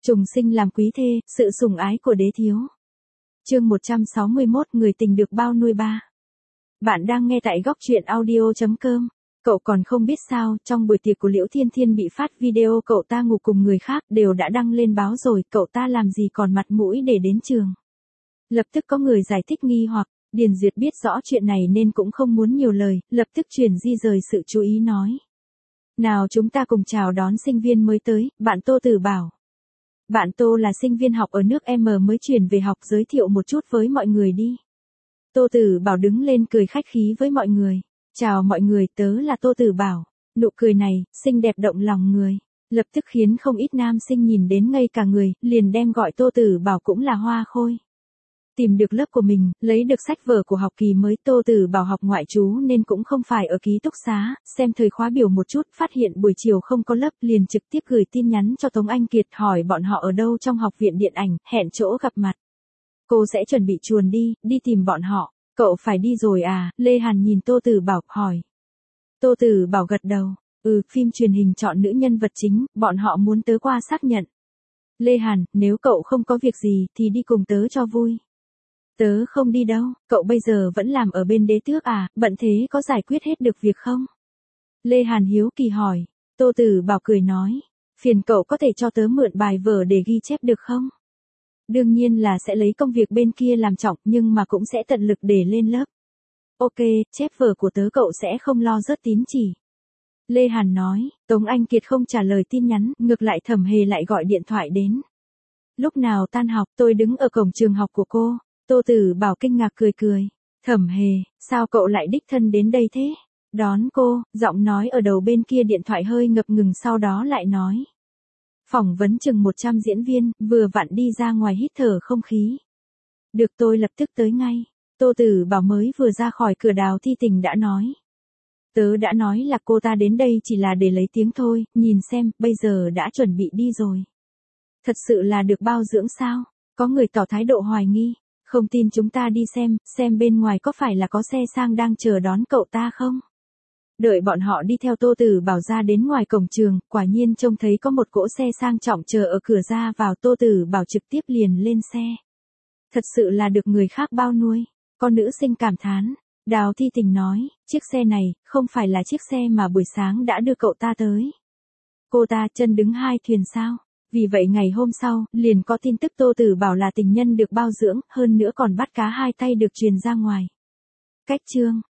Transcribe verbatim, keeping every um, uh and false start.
Trùng sinh làm quý thê, sự sủng ái của đế thiếu. Chương một trăm sáu mươi mốt, người tình được bao nuôi ba. Bạn đang nghe tại góc truyện audio chấm com. Cậu còn không biết sao, trong buổi tiệc của Liễu Thiên Thiên bị phát video cậu ta ngủ cùng người khác đều đã đăng lên báo rồi, cậu ta làm gì còn mặt mũi để đến trường. Lập tức có người giải thích nghi hoặc, Điền Duyệt biết rõ chuyện này nên cũng không muốn nhiều lời, lập tức chuyển di rời sự chú ý nói. Nào chúng ta cùng chào đón sinh viên mới tới, bạn Tô Tử Bảo. Bạn Tô là sinh viên học ở nước M mới chuyển về học, giới thiệu một chút với mọi người đi. Tô Tử Bảo đứng lên cười khách khí với mọi người. Chào mọi người, tớ là Tô Tử Bảo. Nụ cười này, xinh đẹp động lòng người. Lập tức khiến không ít nam sinh nhìn đến ngây cả người, liền đem gọi Tô Tử Bảo cũng là hoa khôi. Tìm được lớp của mình, lấy được sách vở của học kỳ mới, Tô Tử Bảo học ngoại trú nên cũng không phải ở ký túc xá, xem thời khóa biểu một chút, phát hiện buổi chiều không có lớp, liền trực tiếp gửi tin nhắn cho Tống Anh Kiệt hỏi bọn họ ở đâu trong học viện điện ảnh, hẹn chỗ gặp mặt. Cô sẽ chuẩn bị chuồn đi, đi tìm bọn họ. Cậu phải đi rồi à? Lê Hàn nhìn Tô Tử Bảo, hỏi. Tô Tử Bảo gật đầu, ừ, phim truyền hình chọn nữ nhân vật chính, bọn họ muốn tớ qua xác nhận. Lê Hàn, nếu cậu không có việc gì thì đi cùng tớ cho vui. Tớ không đi đâu, cậu bây giờ vẫn làm ở bên đế tước à, bận thế có giải quyết hết được việc không? Lê Hàn hiếu kỳ hỏi. Tô Tử Bảo cười nói, phiền cậu có thể cho tớ mượn bài vở để ghi chép được không? Đương nhiên là sẽ lấy công việc bên kia làm trọng, nhưng mà cũng sẽ tận lực để lên lớp. Ok, chép vở của tớ cậu sẽ không lo rớt tín chỉ. Lê Hàn nói. Tống Anh Kiệt không trả lời tin nhắn, ngược lại Thẩm Hề lại gọi điện thoại đến. Lúc nào tan học, tôi đứng ở cổng trường học của cô. Tô Tử Bảo kinh ngạc cười cười. Thẩm Hề, sao cậu lại đích thân đến đây thế? Đón cô, giọng nói ở đầu bên kia điện thoại hơi ngập ngừng, sau đó lại nói. Phỏng vấn chừng một trăm diễn viên, vừa vặn đi ra ngoài hít thở không khí. Được, tôi lập tức tới ngay. Tô Tử Bảo mới vừa ra khỏi cửa, Đào Thi Tình đã nói. Tớ đã nói là cô ta đến đây chỉ là để lấy tiếng thôi, nhìn xem, bây giờ đã chuẩn bị đi rồi. Thật sự là được bao dưỡng sao? Có người tỏ thái độ hoài nghi. Không tin chúng ta đi xem, xem bên ngoài có phải là có xe sang đang chờ đón cậu ta không? Đợi bọn họ đi theo Tô Tử Bảo ra đến ngoài cổng trường, quả nhiên trông thấy có một cỗ xe sang trọng chờ ở cửa ra vào, Tô Tử Bảo trực tiếp liền lên xe. Thật sự là được người khác bao nuôi. Con nữ sinh cảm thán. Đào Thi Tình nói, chiếc xe này, không phải là chiếc xe mà buổi sáng đã đưa cậu ta tới. Cô ta chân đứng hai thuyền sao? Vì vậy ngày hôm sau, liền có tin tức Tô Tử Bảo là tình nhân được bao dưỡng, hơn nữa còn bắt cá hai tay được truyền ra ngoài. Cách chương.